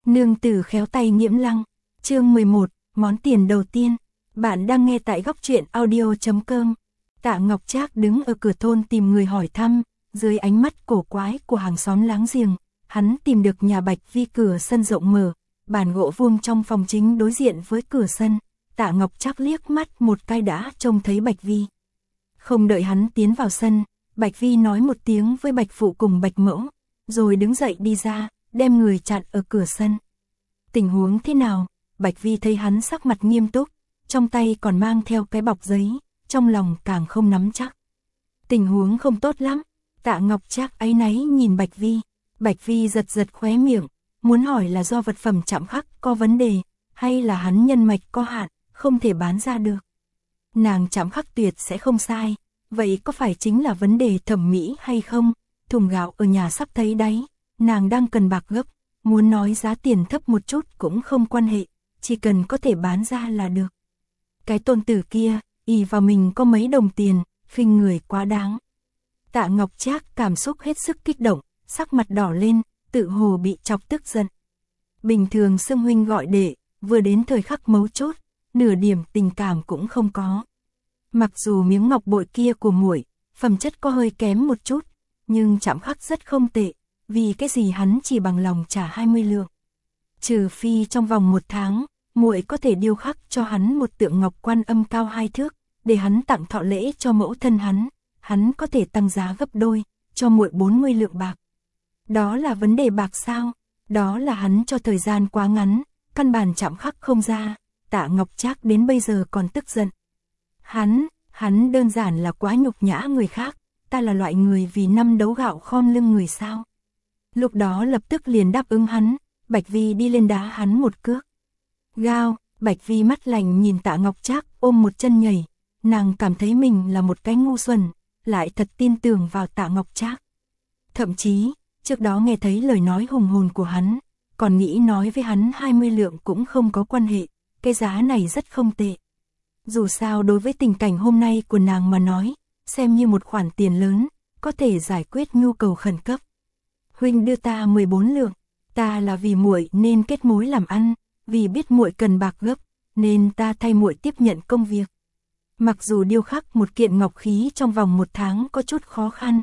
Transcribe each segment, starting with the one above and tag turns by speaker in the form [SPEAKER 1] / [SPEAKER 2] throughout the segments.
[SPEAKER 1] Nương tử khéo tay Nghiễm Lăng, chương 11, món tiền đầu tiên. Bạn đang nghe tại góc truyện audio.com. Tạ Ngọc Trác đứng ở cửa thôn tìm người hỏi thăm, dưới ánh mắt cổ quái của hàng xóm láng giềng, hắn tìm được nhà Bạch Vi cửa sân rộng mở, bàn gỗ vuông trong phòng chính đối diện với cửa sân. Tạ Ngọc Trác liếc mắt một cái đã trông thấy Bạch Vi. Không đợi hắn tiến vào sân, Bạch Vi nói một tiếng với Bạch Phụ cùng Bạch Mẫu, rồi đứng dậy đi ra, đem người chặn ở cửa sân. Tình huống thế nào? Bạch Vi thấy hắn sắc mặt nghiêm túc, trong tay còn mang theo cái bọc giấy, trong lòng càng không nắm chắc. Tình huống không tốt lắm. Tạ Ngọc Trác áy náy nhìn Bạch Vi. Bạch Vi giật giật khóe miệng, muốn hỏi là do vật phẩm chạm khắc có vấn đề, hay là hắn nhân mạch có hạn, không thể bán ra được. Nàng chạm khắc tuyệt sẽ không sai, vậy có phải chính là vấn đề thẩm mỹ hay không? Thùng gạo ở nhà sắp thấy đáy, nàng đang cần bạc gấp, muốn nói giá tiền thấp một chút cũng không quan hệ, chỉ cần có thể bán ra là được. Cái tôn tử kia, ỷ vào mình có mấy đồng tiền, khinh người quá đáng. Tạ Ngọc Trác cảm xúc hết sức kích động, sắc mặt đỏ lên, tự hồ bị chọc tức giận. Bình thường xưng huynh gọi đệ, vừa đến thời khắc mấu chốt, nửa điểm tình cảm cũng không có. Mặc dù miếng ngọc bội kia của muội, phẩm chất có hơi kém một chút, nhưng chạm khắc rất không tệ, vì cái gì hắn chỉ bằng lòng trả 20 lượng. Trừ phi trong vòng 1 tháng, muội có thể điêu khắc cho hắn một tượng ngọc Quan Âm cao 2 thước, để hắn tặng thọ lễ cho mẫu thân hắn có thể tăng giá gấp đôi, cho muội 40 lượng bạc. Đó là vấn đề bạc sao? Đó là hắn cho thời gian quá ngắn, căn bản chạm khắc không ra. Tạ Ngọc Trác đến bây giờ còn tức giận. Hắn đơn giản là quá nhục nhã người khác, ta là loại người vì năm đấu gạo khom lưng người sao? Lúc đó lập tức liền đáp ứng hắn, Bạch Vi đi lên đá hắn một cước. Gao, Bạch Vi mắt lạnh nhìn Tạ Ngọc Trác ôm một chân nhảy, nàng cảm thấy mình là một cái ngu xuẩn, lại thật tin tưởng vào Tạ Ngọc Trác. Thậm chí, trước đó nghe thấy lời nói hùng hồn của hắn, còn nghĩ nói với hắn 20 lượng cũng không có quan hệ, cái giá này rất không tệ. Dù sao đối với tình cảnh hôm nay của nàng mà nói, xem như một khoản tiền lớn, có thể giải quyết nhu cầu khẩn cấp. Huynh đưa ta 14 lượng, ta là vì muội nên kết mối làm ăn, vì biết muội cần bạc gấp, nên ta thay muội tiếp nhận công việc. Mặc dù điêu khắc một kiện ngọc khí trong vòng 1 tháng có chút khó khăn,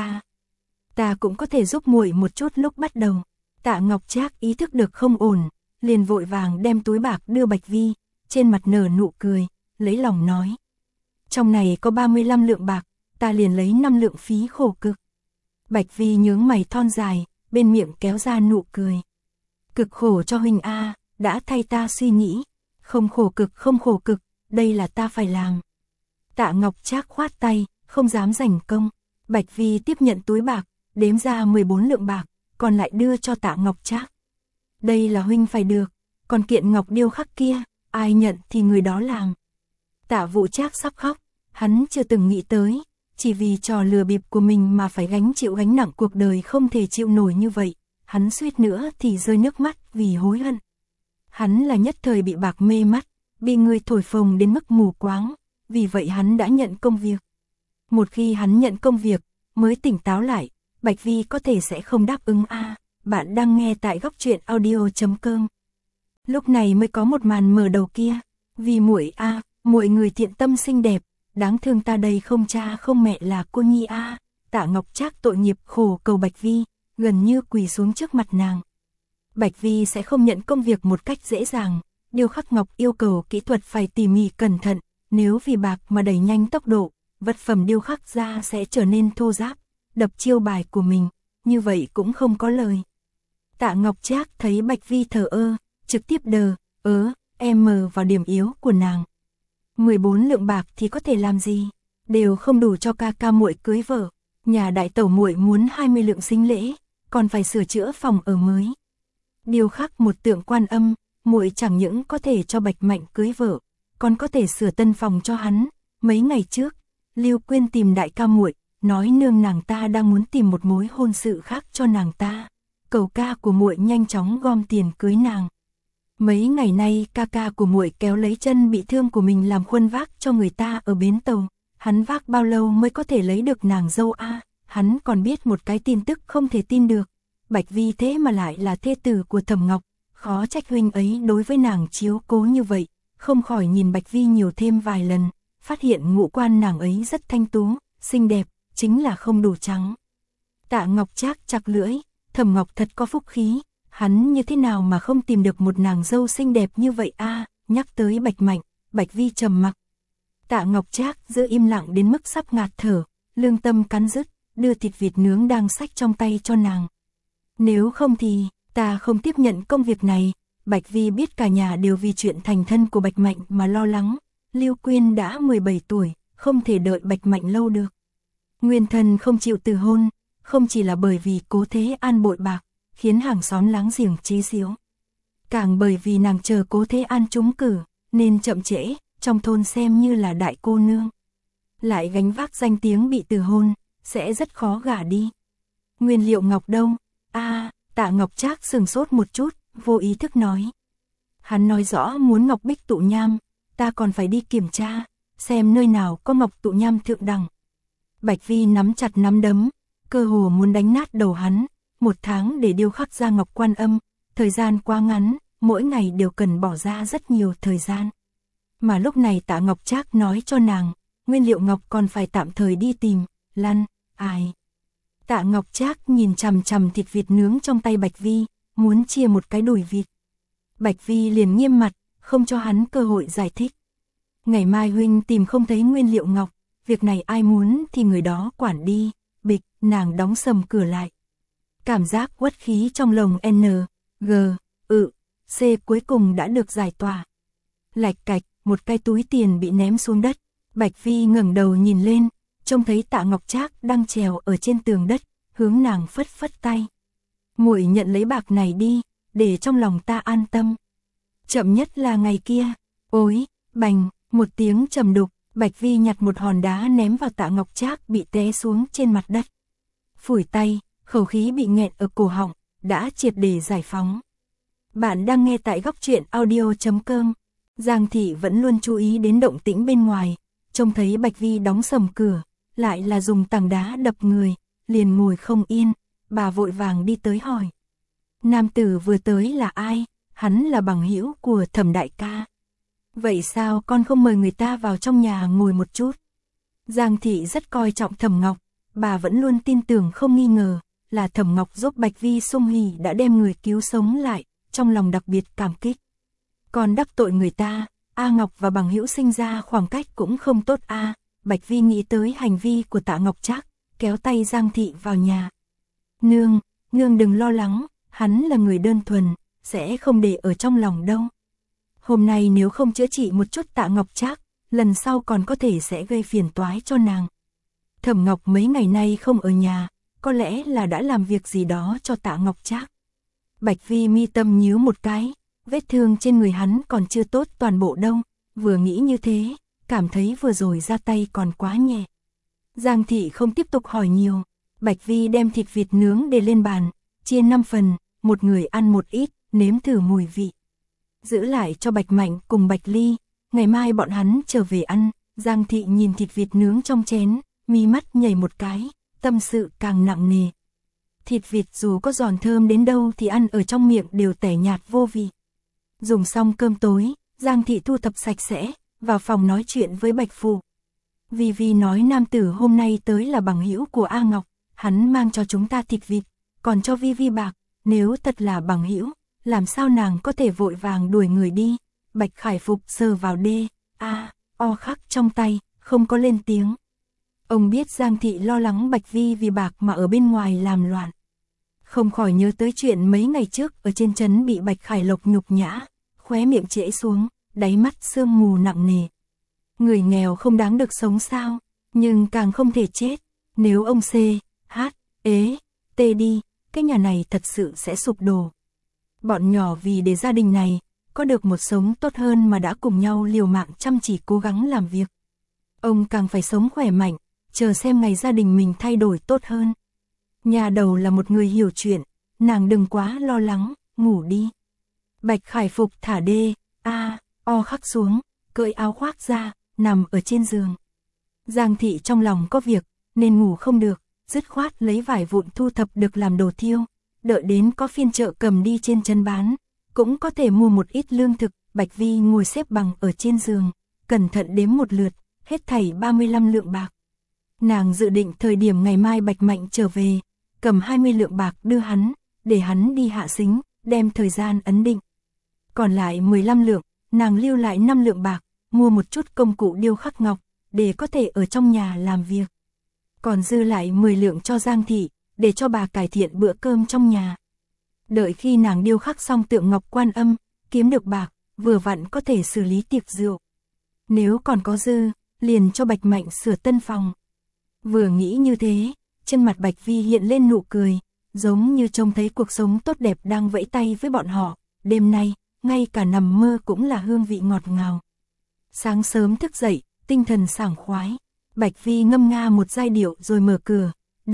[SPEAKER 1] ta cũng có thể giúp muội một chút lúc bắt đầu. Tạ Ngọc Trác ý thức được không ổn, liền vội vàng đem túi bạc đưa Bạch Vi, trên mặt nở nụ cười, lấy lòng nói. Trong này có 35 lượng bạc, ta liền lấy 5 lượng phí khổ cực. Bạch Vi nhướng mày thon dài, bên miệng kéo ra nụ cười. Cực khổ cho huynh a, đã thay ta suy nghĩ. Không khổ cực, đây là ta phải làm. Tạ Ngọc Trác khoát tay, không dám giành công. Bạch Vi tiếp nhận túi bạc, đếm ra 14 lượng bạc, còn lại đưa cho Tạ Ngọc Trác. Đây là huynh phải được, còn kiện ngọc điêu khắc kia, ai nhận thì người đó làm. Tạ Vũ Trác sắp khóc, hắn chưa từng nghĩ tới, chỉ vì trò lừa bịp của mình mà phải chịu gánh nặng cuộc đời không thể chịu nổi như vậy, hắn suýt nữa thì rơi nước mắt vì hối hận. Hắn là nhất thời bị bạc mê mắt, bị người thổi phồng đến mức mù quáng, vì vậy hắn đã nhận công việc. Một khi hắn nhận công việc, mới tỉnh táo lại, Bạch Vi có thể sẽ không đáp ứng a. Bạn đang nghe tại góc truyện audio.com. Lúc này mới có một màn mở đầu kia, vì muội a, muội người thiện tâm xinh đẹp, đáng thương ta đây không cha không mẹ là cô nhi a. Tạ Ngọc Trác tội nghiệp khổ cầu Bạch Vi, gần như quỳ xuống trước mặt nàng. Bạch Vi sẽ không nhận công việc một cách dễ dàng, điêu khắc ngọc yêu cầu kỹ thuật phải tỉ mỉ cẩn thận, nếu vì bạc mà đẩy nhanh tốc độ, vật phẩm điêu khắc ra sẽ trở nên thô ráp, đập chiêu bài của mình, như vậy cũng không có lời. Tạ Ngọc Trác thấy Bạch Vi thờ ơ, trực tiếp mờ vào điểm yếu của nàng. 14 lượng bạc thì có thể làm gì, đều không đủ cho ca muội cưới vợ, nhà đại tẩu muội muốn 20 lượng sính lễ, còn phải sửa chữa phòng ở mới. Điêu khắc một tượng Quan Âm, muội chẳng những có thể cho Bạch Mạnh cưới vợ, còn có thể sửa tân phòng cho hắn. Mấy ngày trước, Lưu Quyên tìm đại ca muội, nói nương nàng ta đang muốn tìm một mối hôn sự khác cho nàng ta, cầu ca của muội nhanh chóng gom tiền cưới nàng. Mấy ngày nay ca của muội kéo lấy chân bị thương của mình làm khuân vác cho người ta ở bến tàu, hắn vác bao lâu mới có thể lấy được nàng dâu a? Hắn còn biết một cái tin tức không thể tin được, Bạch Vi thế mà lại là thê tử của Thẩm Ngọc, khó trách huynh ấy đối với nàng chiếu cố như vậy, không khỏi nhìn Bạch Vi nhiều thêm vài lần, phát hiện ngũ quan nàng ấy rất thanh tú, xinh đẹp, chính là không đủ trắng. Tạ Ngọc Trác chặt lưỡi, Thẩm Ngọc thật có phúc khí, hắn như thế nào mà không tìm được một nàng dâu xinh đẹp như vậy a? Nhắc tới Bạch Mạnh, Bạch Vi trầm mặc. Tạ Ngọc Trác giữ im lặng đến mức sắp ngạt thở, lương tâm cắn rứt, đưa thịt vịt nướng đang xách trong tay cho nàng. Nếu không thì, ta không tiếp nhận công việc này. Bạch Vi biết cả nhà đều vì chuyện thành thân của Bạch Mạnh mà lo lắng. Lưu Quyên đã 17 tuổi, không thể đợi Bạch Mạnh lâu được. Nguyên thân không chịu từ hôn, không chỉ là bởi vì Cố Thế An bội bạc, khiến hàng xóm láng giềng chí xíu. Càng bởi vì nàng chờ Cố Thế An trúng cử, nên chậm trễ, trong thôn xem như là đại cô nương. Lại gánh vác danh tiếng bị từ hôn, sẽ rất khó gả đi. Nguyên Liệu Ngọc đâu? Tạ Ngọc Trác sừng sốt một chút, vô ý thức nói. Hắn nói rõ muốn ngọc bích tụ nham, ta còn phải đi kiểm tra, xem nơi nào có ngọc tụ nham thượng đẳng. Bạch Vi nắm chặt nắm đấm, cơ hồ muốn đánh nát đầu hắn. 1 tháng để điêu khắc ra ngọc quan âm, thời gian quá ngắn, mỗi ngày đều cần bỏ ra rất nhiều thời gian. Mà lúc này Tạ Ngọc Trác nói cho nàng, Nguyên Liệu Ngọc còn phải tạm thời đi tìm, ai. Tạ Ngọc Trác nhìn chằm chằm thịt vịt nướng trong tay Bạch Vi, muốn chia một cái đùi vịt. Bạch Vi liền nghiêm mặt, không cho hắn cơ hội giải thích. Ngày mai huynh tìm không thấy Nguyên Liệu Ngọc, việc này ai muốn thì người đó quản đi. Bịch, nàng đóng sầm cửa lại. Cảm giác uất khí trong lồng C cuối cùng đã được giải tỏa. Lạch cạch, một cái túi tiền bị ném xuống đất. Bạch Vi ngẩng đầu nhìn lên, trông thấy Tạ Ngọc Trác đang trèo ở trên tường đất, hướng nàng phất phất tay. Muội nhận lấy bạc này đi, để trong lòng ta an tâm. Chậm nhất là ngày kia. Ối, bành, một tiếng trầm đục, Bạch Vi nhặt một hòn đá ném vào Tạ Ngọc Trác bị té xuống trên mặt đất. Phủi tay, khẩu khí bị nghẹn ở cổ họng, đã triệt để giải phóng. Bạn đang nghe tại Góc Truyện Audio.com. Giang Thị vẫn luôn chú ý đến động tĩnh bên ngoài, trông thấy Bạch Vi đóng sầm cửa, lại là dùng tảng đá đập người, liền ngồi không yên, bà vội vàng đi tới hỏi. Nam tử vừa tới là ai? Hắn là bằng hữu của Thẩm đại ca. Vậy sao con không mời người ta vào trong nhà ngồi một chút? Giang Thị rất coi trọng Thẩm Ngọc, bà vẫn luôn tin tưởng không nghi ngờ, là Thẩm Ngọc giúp Bạch Vi sung hỉ đã đem người cứu sống lại, trong lòng đặc biệt cảm kích. Còn đắc tội người ta, A Ngọc và bằng hữu sinh ra khoảng cách cũng không tốt a. Bạch Vi nghĩ tới hành vi của Tạ Ngọc Trác, kéo tay Giang Thị vào nhà. Nương đừng lo lắng, hắn là người đơn thuần, sẽ không để ở trong lòng đâu. Hôm nay nếu không chữa trị một chút Tạ Ngọc Trác, lần sau còn có thể sẽ gây phiền toái cho nàng. Thẩm Ngọc mấy ngày nay không ở nhà, có lẽ là đã làm việc gì đó cho Tạ Ngọc Trác. Bạch Vi mi tâm nhíu một cái, vết thương trên người hắn còn chưa tốt toàn bộ đâu, vừa nghĩ như thế, cảm thấy vừa rồi ra tay còn quá nhẹ. Giang Thị không tiếp tục hỏi nhiều, Bạch Vi đem thịt vịt nướng để lên bàn, chia 5 phần, một người ăn một ít, nếm thử mùi vị. Giữ lại cho Bạch Mạnh cùng Bạch Ly, ngày mai bọn hắn trở về ăn. Giang Thị nhìn thịt vịt nướng trong chén, mi mắt nhảy một cái, tâm sự càng nặng nề. Thịt vịt dù có giòn thơm đến đâu thì ăn ở trong miệng đều tẻ nhạt vô vị. Dùng xong cơm tối, Giang Thị thu thập sạch sẽ, vào phòng nói chuyện với Bạch Phụ. Vi nói nam tử hôm nay tới là bằng hữu của A Ngọc, hắn mang cho chúng ta thịt vịt, còn cho Vi bạc, nếu thật là bằng hữu, làm sao nàng có thể vội vàng đuổi người đi. Bạch Khải Phục sờ vào o khắc trong tay, không có lên tiếng. Ông biết Giang Thị lo lắng Bạch Vi vì bạc mà ở bên ngoài làm loạn. Không khỏi nhớ tới chuyện mấy ngày trước ở trên trấn bị Bạch Khải Lộc nhục nhã, khóe miệng trễ xuống, đáy mắt sương mù nặng nề. Người nghèo không đáng được sống sao, nhưng càng không thể chết. Nếu ông đi, cái nhà này thật sự sẽ sụp đổ. Bọn nhỏ vì để gia đình này có được một sống tốt hơn mà đã cùng nhau liều mạng chăm chỉ cố gắng làm việc. Ông càng phải sống khỏe mạnh, chờ xem ngày gia đình mình thay đổi tốt hơn. Nhà đầu là một người hiểu chuyện, nàng đừng quá lo lắng, ngủ đi. Bạch Khải Phục thả o khắc xuống, cởi áo khoác ra, nằm ở trên giường. Giang Thị trong lòng có việc, nên ngủ không được, dứt khoát lấy vải vụn thu thập được làm đồ thiêu, đợi đến có phiên chợ cầm đi trên chân bán, cũng có thể mua một ít lương thực. Bạch Vi ngồi xếp bằng ở trên giường, cẩn thận đếm một lượt, hết thảy 35 lượng bạc. Nàng dự định thời điểm ngày mai Bạch Mạnh trở về, cầm 20 lượng bạc đưa hắn, để hắn đi hạ sính, đem thời gian ấn định. Còn lại 15 lượng, nàng lưu lại 5 lượng bạc, mua một chút công cụ điêu khắc ngọc, để có thể ở trong nhà làm việc. Còn dư lại 10 lượng cho Giang thị, để cho bà cải thiện bữa cơm trong nhà. Đợi khi nàng điêu khắc xong tượng ngọc Quan Âm, kiếm được bạc, vừa vặn có thể xử lý tiệc rượu. Nếu còn có dư, liền cho Bạch Mạnh sửa tân phòng. Vừa nghĩ như thế, trên mặt Bạch Vi hiện lên nụ cười, giống như trông thấy cuộc sống tốt đẹp đang vẫy tay với bọn họ. Đêm nay, ngay cả nằm mơ cũng là hương vị ngọt ngào. Sáng sớm thức dậy, tinh thần sảng khoái. Bạch Vi ngâm nga một giai điệu rồi mở cửa.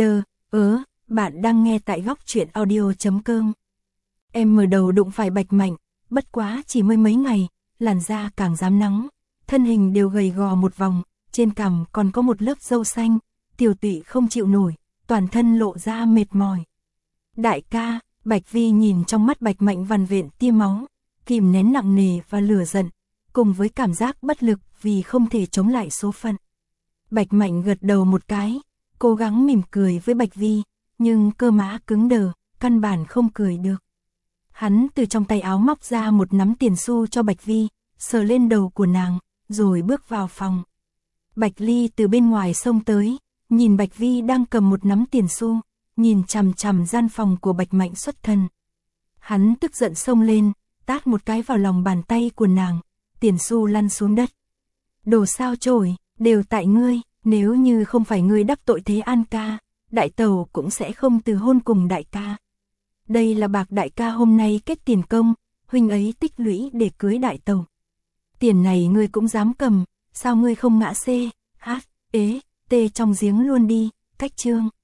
[SPEAKER 1] Bạn đang nghe tại góc truyện audio.com. Em mở đầu đụng phải Bạch Mạnh, bất quá chỉ mới mấy ngày, làn da càng rám nắng, thân hình đều gầy gò một vòng, trên cằm còn có một lớp râu xanh, tiểu tụy không chịu nổi, toàn thân lộ ra mệt mỏi. Đại ca, Bạch Vi nhìn trong mắt Bạch Mạnh vằn vện tia máu, kìm nén nặng nề và lửa giận, cùng với cảm giác bất lực vì không thể chống lại số phận. Bạch Mạnh gật đầu một cái, cố gắng mỉm cười với Bạch Vi, nhưng cơ má cứng đờ, căn bản không cười được. Hắn từ trong tay áo móc ra một nắm tiền xu cho Bạch Vi, sờ lên đầu của nàng, rồi bước vào phòng. Bạch Ly từ bên ngoài xông tới, nhìn Bạch Vi đang cầm một nắm tiền xu, nhìn chằm chằm gian phòng của Bạch Mạnh xuất thân. Hắn tức giận xông lên, tát một cái vào lòng bàn tay của nàng, tiền xu lăn xuống đất. Đồ sao chổi, đều tại ngươi, nếu như không phải ngươi đắc tội Thế An ca, đại tẩu cũng sẽ không từ hôn cùng đại ca. Đây là bạc đại ca hôm nay kết tiền công, huynh ấy tích lũy để cưới đại tẩu. Tiền này ngươi cũng dám cầm, sao ngươi không ngã C, H, E, T trong giếng luôn đi, cách chương.